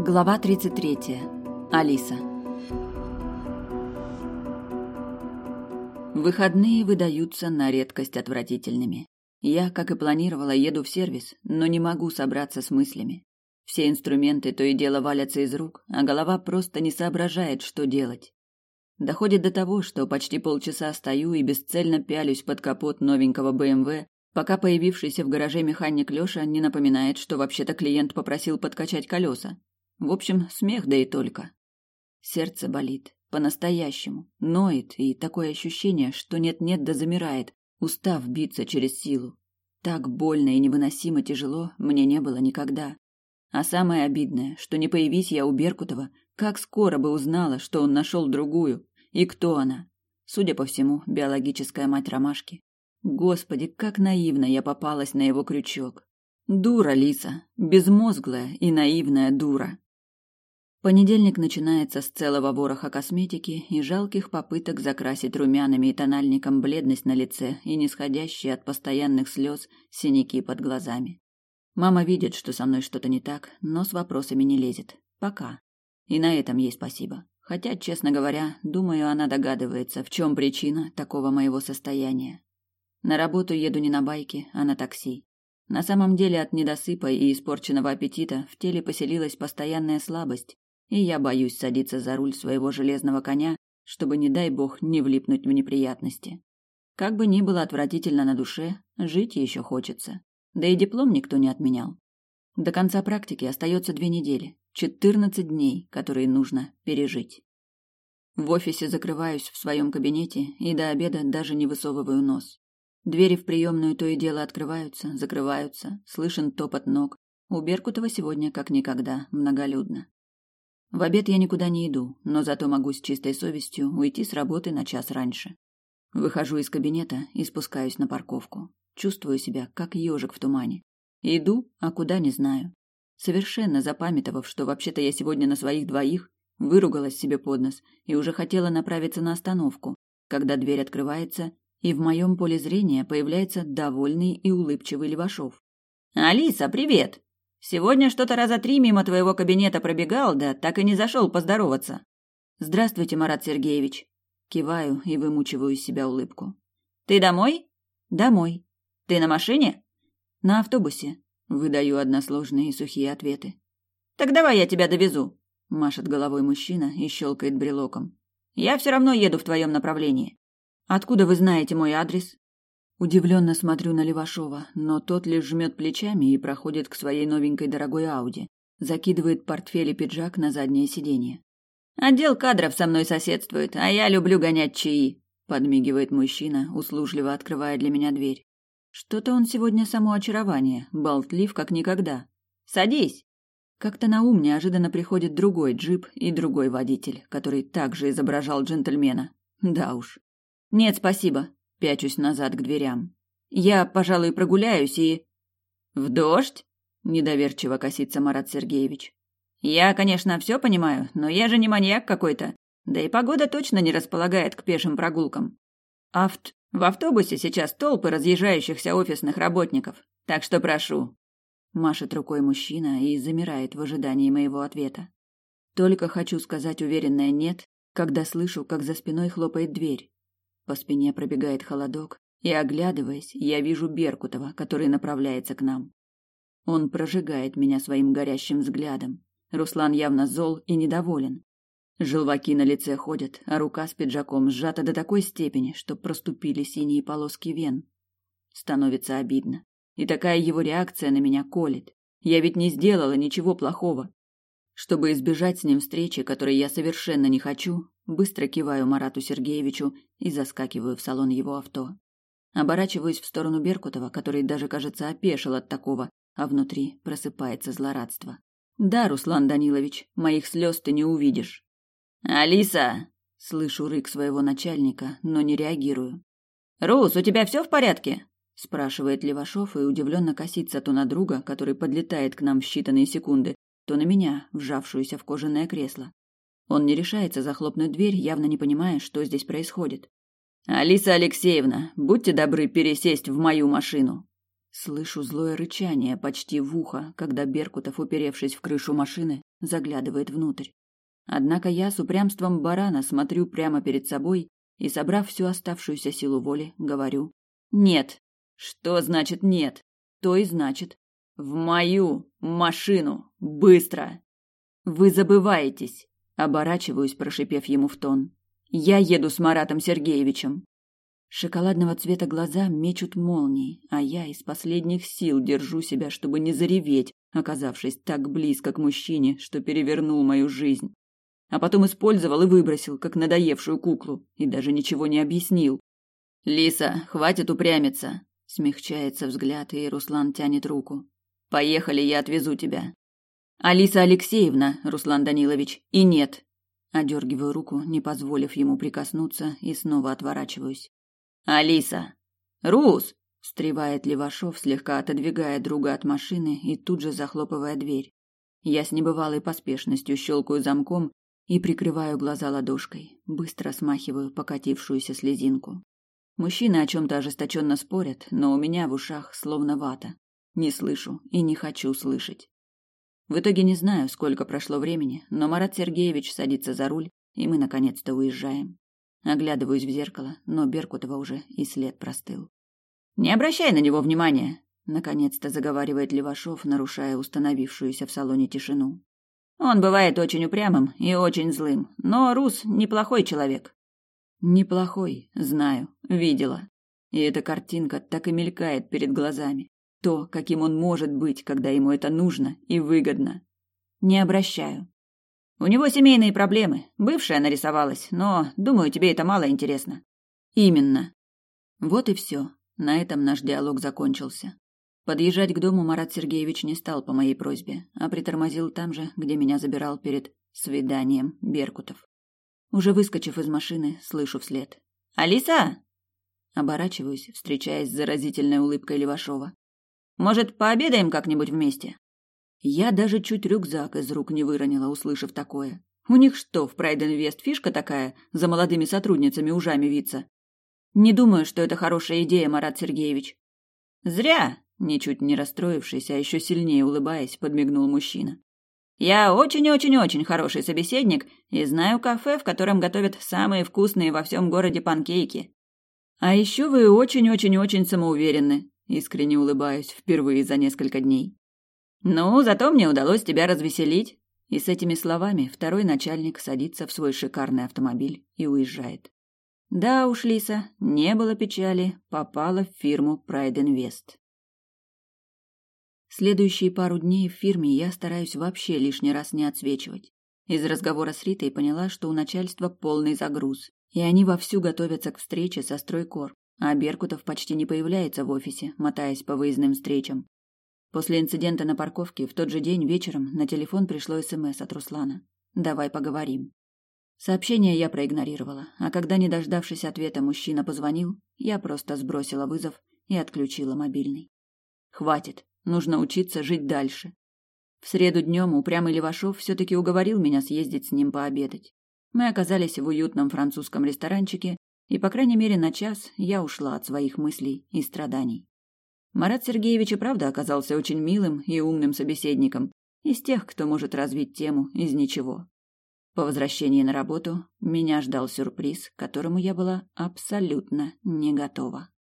Глава 33. Алиса. Выходные выдаются на редкость отвратительными. Я, как и планировала, еду в сервис, но не могу собраться с мыслями. Все инструменты то и дело валятся из рук, а голова просто не соображает, что делать. Доходит до того, что почти полчаса стою и бесцельно пялюсь под капот новенького БМВ, пока появившийся в гараже механик Лёша не напоминает, что вообще-то клиент попросил подкачать колеса. В общем, смех да и только. Сердце болит, по-настоящему, ноет, и такое ощущение, что нет-нет да замирает, устав биться через силу. Так больно и невыносимо тяжело мне не было никогда. А самое обидное, что не появись я у Беркутова, как скоро бы узнала, что он нашел другую, и кто она. Судя по всему, биологическая мать Ромашки. Господи, как наивно я попалась на его крючок. Дура, Лиса, безмозглая и наивная дура. Понедельник начинается с целого вороха косметики и жалких попыток закрасить румянами и тональником бледность на лице и нисходящие от постоянных слез синяки под глазами. Мама видит, что со мной что-то не так, но с вопросами не лезет. Пока. И на этом ей спасибо. Хотя, честно говоря, думаю, она догадывается, в чем причина такого моего состояния. На работу еду не на байке, а на такси. На самом деле от недосыпа и испорченного аппетита в теле поселилась постоянная слабость, и я боюсь садиться за руль своего железного коня, чтобы, не дай бог, не влипнуть в неприятности. Как бы ни было отвратительно на душе, жить еще хочется. Да и диплом никто не отменял. До конца практики остается 2 недели, 14 дней, которые нужно пережить. В офисе закрываюсь в своем кабинете и до обеда даже не высовываю нос. Двери в приемную то и дело открываются, закрываются, слышен топот ног. У Беркутова сегодня, как никогда, многолюдно. В обед я никуда не иду, но зато могу с чистой совестью уйти с работы на час раньше. Выхожу из кабинета и спускаюсь на парковку. Чувствую себя, как ежик в тумане. Иду, а куда не знаю. Совершенно запамятовав, что вообще-то я сегодня на своих двоих, выругалась себе под нос и уже хотела направиться на остановку, когда дверь открывается, и в моем поле зрения появляется довольный и улыбчивый Левашов. «Алиса, привет! Сегодня что-то раза 3 мимо твоего кабинета пробегал, да так и не зашел поздороваться». «Здравствуйте, Марат Сергеевич». Киваю и вымучиваю из себя улыбку. «Ты домой?» «Домой». «Ты на машине?» «На автобусе». Выдаю односложные и сухие ответы. «Так давай я тебя довезу», – машет головой мужчина и щелкает брелоком. «Я все равно еду в твоем направлении». «Откуда вы знаете мой адрес?» Удивленно смотрю на Левашова, но тот лишь жмет плечами и проходит к своей новенькой дорогой Ауди, закидывает портфель и пиджак на заднее сиденье. «Отдел кадров со мной соседствует, а я люблю гонять чаи», – подмигивает мужчина, услужливо открывая для меня дверь. Что-то он сегодня само очарование, болтлив как никогда. «Садись!» Как-то на ум неожиданно приходит другой джип и другой водитель, который также изображал джентльмена. Да уж. «Нет, спасибо», – пячусь назад к дверям. «Я, пожалуй, прогуляюсь и...» «В дождь?» – недоверчиво косится Марат Сергеевич. «Я, конечно, все понимаю, но я же не маньяк какой-то. Да и погода точно не располагает к пешим прогулкам. В автобусе сейчас толпы разъезжающихся офисных работников, так что прошу». Машет рукой мужчина и замирает в ожидании моего ответа. Только хочу сказать уверенное «нет», когда слышу, как за спиной хлопает дверь. По спине пробегает холодок, и, оглядываясь, я вижу Беркутова, который направляется к нам. Он прожигает меня своим горящим взглядом. Руслан явно зол и недоволен. Желваки на лице ходят, а рука с пиджаком сжата до такой степени, что проступили синие полоски вен. Становится обидно. И такая его реакция на меня колет. Я ведь не сделала ничего плохого. Чтобы избежать с ним встречи, которой я совершенно не хочу, быстро киваю Марату Сергеевичу и заскакиваю в салон его авто. Оборачиваюсь в сторону Беркутова, который даже, кажется, опешил от такого, а внутри просыпается злорадство. «Да, Руслан Данилович, моих слез ты не увидишь». «Алиса!» – слышу рык своего начальника, но не реагирую. «Рус, у тебя все в порядке?» – спрашивает Левашов и удивленно косится то на друга, который подлетает к нам в считанные секунды, то на меня, вжавшуюся в кожаное кресло. Он не решается захлопнуть дверь, явно не понимая, что здесь происходит. «Алиса Алексеевна, будьте добры пересесть в мою машину». Слышу злое рычание почти в ухо, когда Беркутов, уперевшись в крышу машины, заглядывает внутрь. Однако я с упрямством барана смотрю прямо перед собой и, собрав всю оставшуюся силу воли, говорю: «Нет». Что значит «нет»? То и значит: «В мою машину! Быстро!» «Вы забываетесь!» Оборачиваюсь, прошипев ему в тон. «Я еду с Маратом Сергеевичем!» Шоколадного цвета глаза мечут молнии, а я из последних сил держу себя, чтобы не зареветь, оказавшись так близко к мужчине, что перевернул мою жизнь. А потом использовал и выбросил, как надоевшую куклу, и даже ничего не объяснил. «Лиса, хватит упрямиться!» Смягчается взгляд, и Руслан тянет руку. «Поехали, я отвезу тебя». «Алиса Алексеевна, Руслан Данилович, и нет». Одергиваю руку, не позволив ему прикоснуться, и снова отворачиваюсь. «Алиса!» «Рус!» – встревает Левашов, слегка отодвигая друга от машины и тут же захлопывая дверь. Я с небывалой поспешностью щелкаю замком и прикрываю глаза ладошкой, быстро смахиваю покатившуюся слезинку. Мужчины о чем-то ожесточенно спорят, но у меня в ушах словно вата. Не слышу и не хочу слышать. В итоге не знаю, сколько прошло времени, но Марат Сергеевич садится за руль, и мы наконец-то уезжаем. Оглядываюсь в зеркало, но Беркутова уже и след простыл. «Не обращай на него внимания!» — наконец-то заговаривает Левашов, нарушая установившуюся в салоне тишину. «Он бывает очень упрямым и очень злым, но Рус неплохой человек». «Неплохой, знаю, видела. И эта картинка так и мелькает перед глазами. То, каким он может быть, когда ему это нужно и выгодно. Не обращаю. У него семейные проблемы. Бывшая нарисовалась, но, думаю, тебе это мало интересно». «Именно». Вот и все. На этом наш диалог закончился. Подъезжать к дому Марат Сергеевич не стал по моей просьбе, а притормозил там же, где меня забирал перед свиданием Беркутов. Уже выскочив из машины, слышу вслед: «Алиса!» Оборачиваюсь, встречаясь с заразительной улыбкой Левашова. «Может, пообедаем как-нибудь вместе?» Я даже чуть рюкзак из рук не выронила, услышав такое. У них что, в Pride Invest фишка такая, за молодыми сотрудницами ужами виться? Не думаю, что это хорошая идея, Марат Сергеевич. «Зря!» — ничуть не расстроившись, а еще сильнее улыбаясь, подмигнул мужчина. «Я очень-очень-очень хороший собеседник и знаю кафе, в котором готовят самые вкусные во всем городе панкейки». «А еще вы очень-очень-очень самоуверенны», — искренне улыбаюсь впервые за несколько дней. «Ну, зато мне удалось тебя развеселить». И с этими словами второй начальник садится в свой шикарный автомобиль и уезжает. Да уж, Лиса, не было печали, попала в фирму Pride Invest. Следующие пару дней в фирме я стараюсь вообще лишний раз не отсвечивать. Из разговора с Ритой поняла, что у начальства полный загруз, и они вовсю готовятся к встрече со Стройкор, а Беркутов почти не появляется в офисе, мотаясь по выездным встречам. После инцидента на парковке в тот же день вечером на телефон пришло СМС от Руслана: «Давай поговорим». Сообщение я проигнорировала, а когда, не дождавшись ответа, мужчина позвонил, я просто сбросила вызов и отключила мобильный. Хватит. Нужно учиться жить дальше. В среду днем упрямый Левашов все-таки уговорил меня съездить с ним пообедать. Мы оказались в уютном французском ресторанчике, и, по крайней мере, на час я ушла от своих мыслей и страданий. Марат Сергеевич и правда оказался очень милым и умным собеседником, из тех, кто может развить тему из ничего. По возвращении на работу меня ждал сюрприз, к которому я была абсолютно не готова.